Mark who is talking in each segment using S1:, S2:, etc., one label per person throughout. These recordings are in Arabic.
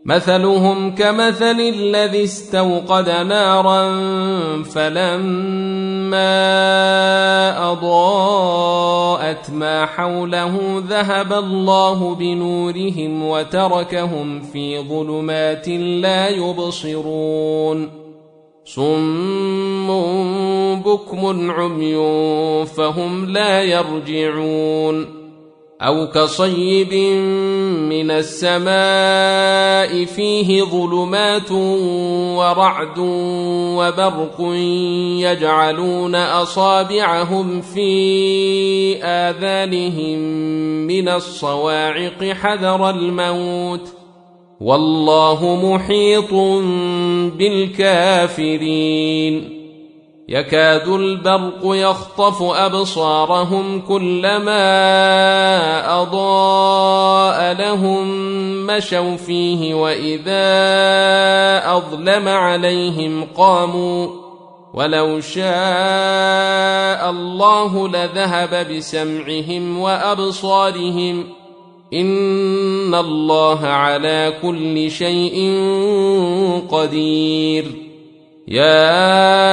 S1: مثلهم كمثل الذي استوقد نارا فلما أضاءت ما حوله ذهب الله بنورهم وتركهم في ظلمات لا يبصرون صم بكم عمي فهم لا يرجعون أو كصيب من السماء فيه ظلمات ورعد وبرق يجعلون أصابعهم في آذانهم من الصواعق حذر الموت والله محيط بالكافرين يكاد البرق يخطف أبصارهم كلما أضاء لهم مشوا فيه وإذا أظلم عليهم قاموا ولو شاء الله لذهب بسمعهم وأبصارهم إن الله على كل شيء قدير يا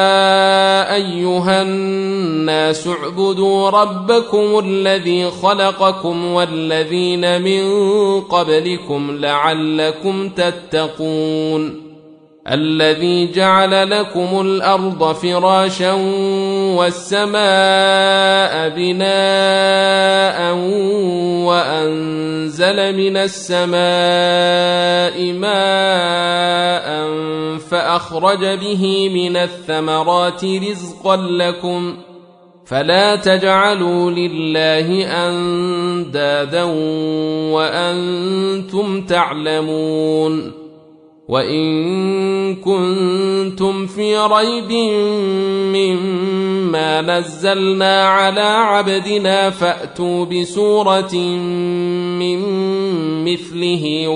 S1: أيها الناس اعبدوا ربكم الذي خلقكم والذين من قبلكم لعلكم تتقون الذي جعل لكم الأرض فراشا والسماء بناء وأنزل من السماء ماء فأخرج به من الثمرات رزقا لكم فلا تجعلوا لله أندادا وأنتم تعلمون وإن كنتم في ريب مما نزلنا على عبدنا فأتوا بسورة من مثله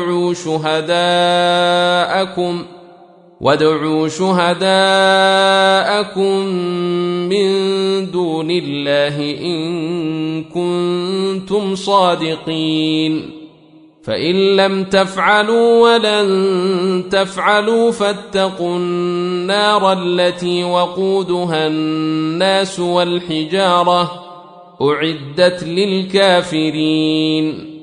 S1: وادعوا شهداءكم من دون الله إن كنتم صادقين فإن لم تفعلوا ولن تفعلوا فاتقوا النار التي وقودها الناس والحجارة أعدت للكافرين